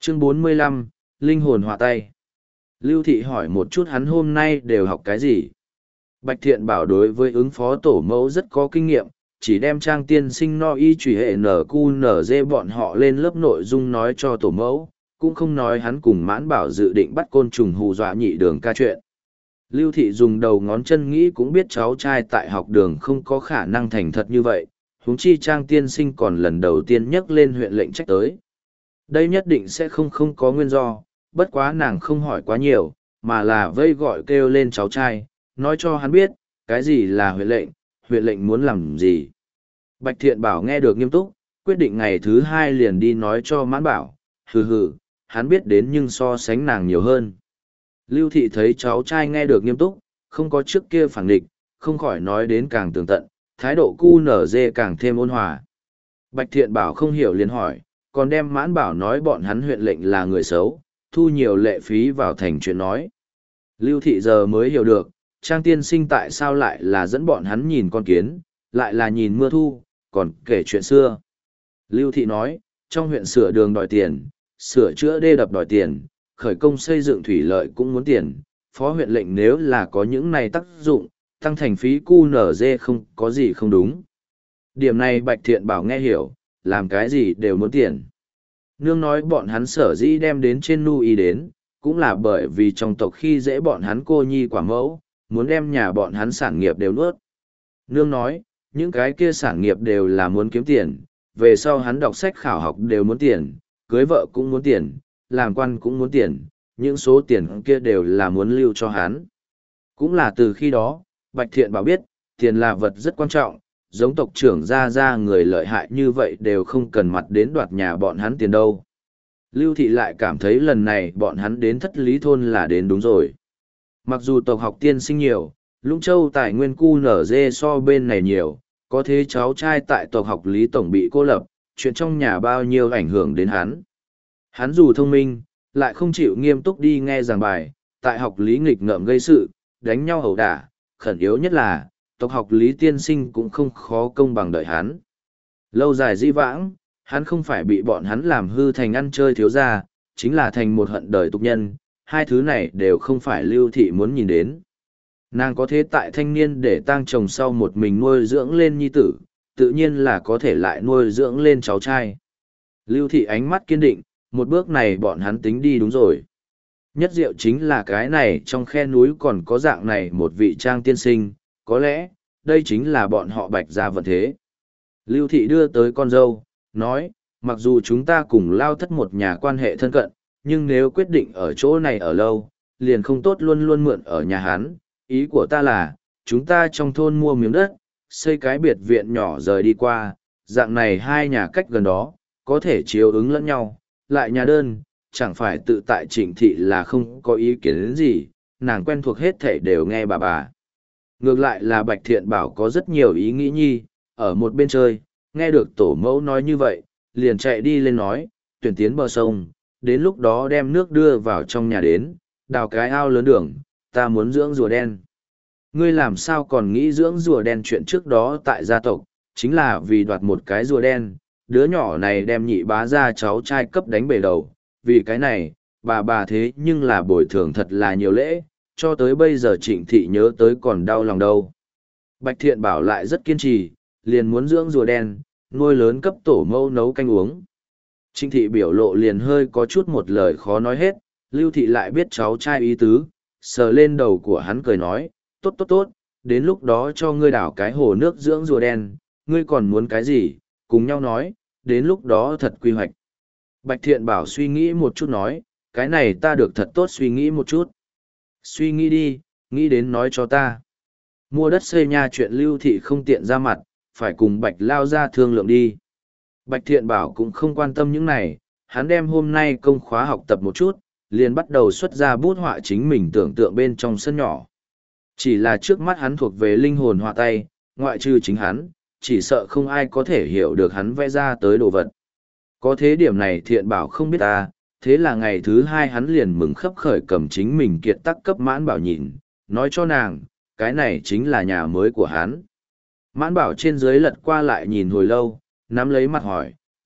Chương 45, Linh hồn họa tay. Lưu Thị hỏi một chút hắn hôm nay đều học cái gì. Bạch Thiện bảo đối với ứng phó tổ mẫu rất có kinh nghiệm, chỉ đem Trang tiên sinh no y trùy hệ NQNZ bọn họ lên lớp nội dung nói cho tổ mẫu, cũng không nói hắn cùng Mãn Bảo dự định bắt côn trùng hù dọa nhị đường ca chuyện. Lưu Thị dùng đầu ngón chân nghĩ cũng biết cháu trai tại học đường không có khả năng thành thật như vậy, huống chi Trang tiên sinh còn lần đầu tiên nhắc lên huyện lệnh trách tới. Đây nhất định sẽ không có nguyên do, bất quá nàng không hỏi quá nhiều, mà là vây gọi kêu lên cháu trai, nói cho hắn biết, cái gì là huyện lệnh muốn làm gì. Bạch Thiện Bảo nghe được nghiêm túc, quyết định ngày thứ 2 liền đi nói cho Mãn Bảo, hừ, hắn biết đến nhưng so sánh nàng nhiều hơn. Lưu Thị thấy cháu trai nghe được nghiêm túc, không có trước kia phản địch, không khỏi nói đến càng tường tận, thái độ cu nở dê càng thêm ôn hòa. Bạch Thiện Bảo không hiểu liền hỏi, còn đem Mãn Bảo nói bọn hắn huyện lệnh là người xấu, thu nhiều lệ phí vào thành chuyện nói. Lưu Thị giờ mới hiểu được, Trang tiên sinh tại sao lại là dẫn bọn hắn nhìn con kiến, lại là nhìn mưa thu, còn kể chuyện xưa. Lưu Thị nói, trong huyện sửa đường đòi tiền, sửa chữa đê đập đòi tiền, khởi công xây dựng thủy lợi cũng muốn tiền, phó huyện lệnh nếu là có những này tác dụng, tăng thành phí QNZ không có gì không đúng. Điểm này Bạch Thiện Bảo nghe hiểu, làm cái gì đều muốn tiền. Nương nói bọn hắn sở dĩ đem đến trên nu y đến, cũng là bởi vì trong tộc khi dễ bọn hắn cô nhi quả mẫu, muốn đem nhà bọn hắn sản nghiệp đều nuốt. Nương nói, những cái kia sản nghiệp đều là muốn kiếm tiền, về sau hắn đọc sách khảo học đều muốn tiền, cưới vợ cũng muốn tiền, làm quan cũng muốn tiền, những số tiền kia đều là muốn lưu cho hắn. Cũng là từ khi đó, Bạch Thiện Bảo biết, tiền là vật rất quan trọng, giống tộc trưởng ra người lợi hại như vậy đều không cần mặt đến đoạt nhà bọn hắn tiền đâu. Lưu Thị lại cảm thấy lần này bọn hắn đến Thất Lý Thôn là đến đúng rồi. Mặc dù tộc học tiên sinh nhiều, Lũng Châu tài nguyên cu nở dê so bên này nhiều, có thế cháu trai tại tộc học Lý Tổng bị cô lập, chuyện trong nhà bao nhiêu ảnh hưởng đến hắn. Hắn dù thông minh, lại không chịu nghiêm túc đi nghe giảng bài, tại học Lý nghịch ngợm gây sự, đánh nhau ẩu đả, khẩn yếu nhất là, tộc học Lý tiên sinh cũng không khó công bằng đợi hắn. Lâu dài dĩ vãng, hắn không phải bị bọn hắn làm hư thành ăn chơi thiếu gia, chính là thành một hận đời tục nhân, hai thứ này đều không phải Lưu Thị muốn nhìn đến. Nàng có thế tại thanh niên để tang chồng sau một mình nuôi dưỡng lên nhi tử, tự nhiên là có thể lại nuôi dưỡng lên cháu trai. Lưu Thị ánh mắt kiên định, một bước này bọn hắn tính đi đúng rồi. Nhất diệu chính là cái này trong khe núi còn có dạng này một vị Trang tiên sinh, có lẽ, đây chính là bọn họ Bạch gia vận thế. Lưu Thị đưa tới con dâu, nói, mặc dù chúng ta cùng Lao Thất một nhà quan hệ thân cận, nhưng nếu quyết định ở chỗ này ở lâu, liền không tốt luôn luôn mượn ở nhà hắn. Ý của ta là, chúng ta trong thôn mua miếng đất, xây cái biệt viện nhỏ rời đi qua, dạng này hai nhà cách gần đó, có thể chiếu ứng lẫn nhau, lại nhà đơn, chẳng phải tự tại Trịnh Thị là không có ý kiến đến gì, nàng quen thuộc hết thể đều nghe bà. Ngược lại là Bạch Thiện Bảo có rất nhiều ý nghĩ nhi, ở một bên chơi, nghe được tổ mẫu nói như vậy, liền chạy đi lên nói, tuyển tiến bờ sông, đến lúc đó đem nước đưa vào trong nhà đến, đào cái ao lớn đường, ta muốn dưỡng rùa đen. Ngươi làm sao còn nghĩ dưỡng rùa đen chuyện trước đó tại gia tộc, chính là vì đoạt một cái rùa đen, đứa nhỏ này đem nhị bá ra cháu trai cấp đánh bể đầu, vì cái này, bà thế nhưng là bồi thường thật là nhiều lễ, cho tới bây giờ Trịnh Thị nhớ tới còn đau lòng đâu. Bạch Thiện Bảo lại rất kiên trì, liền muốn dưỡng rùa đen, nuôi lớn cấp tổ mẫu nấu canh uống. Trịnh Thị biểu lộ liền hơi có chút một lời khó nói hết, Lưu Thị lại biết cháu trai ý tứ, sờ lên đầu của hắn cười nói, tốt, đến lúc đó cho ngươi đảo cái hồ nước dưỡng rùa đen, ngươi còn muốn cái gì, cùng nhau nói, đến lúc đó thật quy hoạch. Bạch Thiện Bảo suy nghĩ một chút nói, cái này ta được thật tốt suy nghĩ một chút. Suy nghĩ đi, nghĩ đến nói cho ta. Mua đất xây nhà chuyện Lưu Thị không tiện ra mặt, phải cùng Bạch Lao ra thương lượng đi. Bạch Thiện Bảo cũng không quan tâm những này, hắn đem hôm nay công khóa học tập một chút, liền bắt đầu xuất ra bút họa chính mình tưởng tượng bên trong sân nhỏ. Chỉ là trước mắt hắn thuộc về linh hồn họa tay, ngoại trừ chính hắn, chỉ sợ không ai có thể hiểu được hắn vẽ ra tới đồ vật. Có thế điểm này Thiện Bảo không biết ta, thế là ngày thứ 2 hắn liền mừng khấp khởi cầm chính mình kiệt tác cấp Mãn Bảo nhìn, nói cho nàng, cái này chính là nhà mới của hắn. Mãn Bảo trên dưới lật qua lại nhìn hồi lâu, nắm lấy mặt hỏi,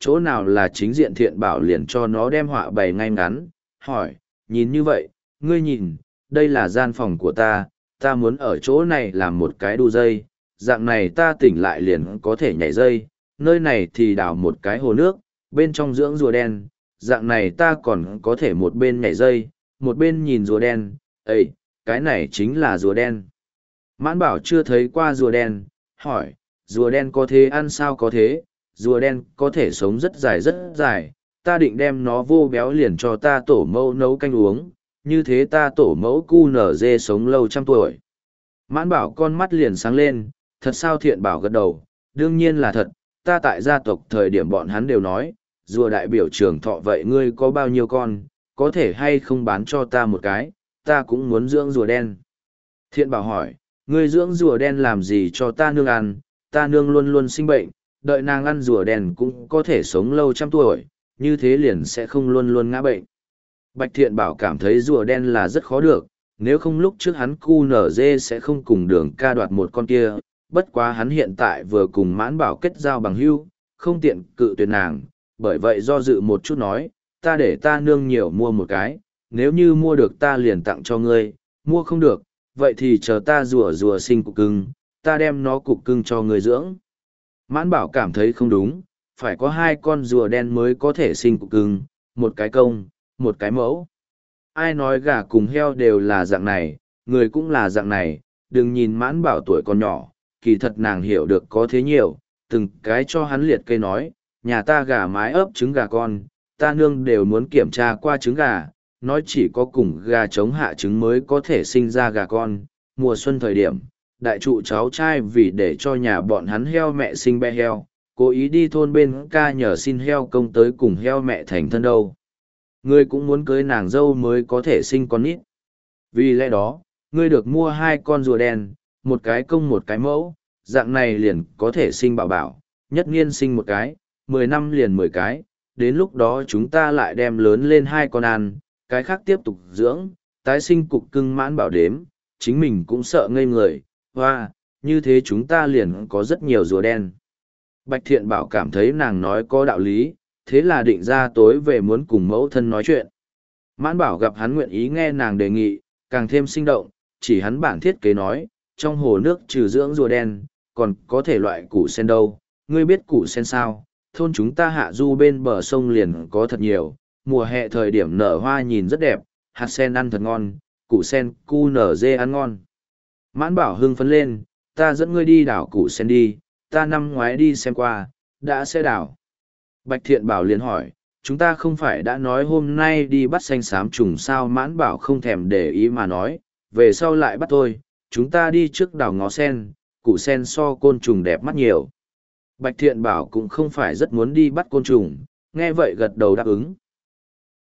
chỗ nào là chính diện Thiện Bảo liền cho nó đem họa bày ngay ngắn, hỏi, nhìn như vậy, ngươi nhìn, đây là gian phòng của ta muốn ở chỗ này làm một cái đu dây, dạng này ta tỉnh lại liền có thể nhảy dây, nơi này thì đào một cái hồ nước, bên trong dưỡng rùa đen, dạng này ta còn có thể một bên nhảy dây, một bên nhìn rùa đen, ấy, cái này chính là rùa đen. Mãn Bảo chưa thấy qua rùa đen, hỏi, rùa đen có thế ăn sao có thế, rùa đen có thể sống rất dài, ta định đem nó vô béo liền cho ta tổ mẫu nấu canh uống, như thế ta tổ mẫu cu nở dê sống lâu trăm tuổi. Mãn Bảo con mắt liền sáng lên, thật sao? Thiện Bảo gật đầu, đương nhiên là thật, ta tại gia tộc thời điểm bọn hắn đều nói, rùa đại biểu trường thọ vậy ngươi có bao nhiêu con, có thể hay không bán cho ta một cái, ta cũng muốn dưỡng rùa đen. Thiện Bảo hỏi, ngươi dưỡng rùa đen làm gì cho ta nương ăn, ta nương luôn luôn sinh bệnh, đợi nàng ăn rùa đen cũng có thể sống lâu trăm tuổi, như thế liền sẽ không luôn luôn ngã bệnh. Bạch Thiện Bảo cảm thấy rùa đen là rất khó được, nếu không lúc trước hắn cu nở dê sẽ không cùng Đường Ca đoạt một con kia, bất quá hắn hiện tại vừa cùng Mãn Bảo kết giao bằng hữu, không tiện cự tuyệt nàng, bởi vậy do dự một chút nói, ta để ta nương nhiều mua một cái, nếu như mua được ta liền tặng cho ngươi, mua không được, vậy thì chờ ta rùa sinh cục cưng, ta đem nó cục cưng cho ngươi dưỡng. Mãn Bảo cảm thấy không đúng, phải có 2 con rùa đen mới có thể sinh cục cưng, một cái công, một cái mẫu. Ai nói gà cùng heo đều là dạng này, người cũng là dạng này, đừng nhìn Mãn Bảo tuổi còn nhỏ, kỳ thật nàng hiểu được có thế nhiều, từng cái cho hắn liệt kê nói, nhà ta gà mái ấp trứng gà con, ta nương đều muốn kiểm tra qua trứng gà, nói chỉ có cùng gà trống hạ trứng mới có thể sinh ra gà con. Mùa xuân thời điểm, đại trụ cháu trai vì để cho nhà bọn hắn heo mẹ sinh bé heo, cố ý đi thôn bên ca nhờ xin heo công tới cùng heo mẹ thành thân đâu. Ngươi cũng muốn cưới nàng dâu mới có thể sinh con nít. Vì lẽ đó, ngươi được mua 2 con rùa đen, một cái công một cái mẫu, dạng này liền có thể sinh bảo bảo, nhất niên sinh một cái, 10 năm liền 10 cái, đến lúc đó chúng ta lại đem lớn lên 2 con ăn, cái khác tiếp tục dưỡng, tái sinh cục cưng. Mãn Bảo đếm, chính mình cũng sợ ngây người, hoa, như thế chúng ta liền có rất nhiều rùa đen. Bạch Thiện Bảo cảm thấy nàng nói có đạo lý, thế là định ra tối về muốn cùng mẫu thân nói chuyện. Mãn Bảo gặp hắn nguyện ý nghe nàng đề nghị, càng thêm sinh động, chỉ hắn bản thiết kế nói, trong hồ nước trừ dưỡng rùa đen, còn có thể loại củ sen đâu, ngươi biết củ sen sao, thôn chúng ta hạ du bên bờ sông liền có thật nhiều, mùa hè thời điểm nở hoa nhìn rất đẹp, hạt sen ăn thật ngon, củ sen cu nở dê ăn ngon. Mãn Bảo hưng phấn lên, ta dẫn ngươi đi đảo củ sen đi, ta năm ngoái đi xem qua, đã sẽ đảo. Bạch Thiện Bảo liền hỏi, chúng ta không phải đã nói hôm nay đi bắt xanh xám trùng sao? Mãn Bảo không thèm để ý mà nói, về sau lại bắt tôi, chúng ta đi trước đảo ngó sen, củ sen so côn trùng đẹp mắt nhiều. Bạch Thiện Bảo cũng không phải rất muốn đi bắt côn trùng, nghe vậy gật đầu đáp ứng.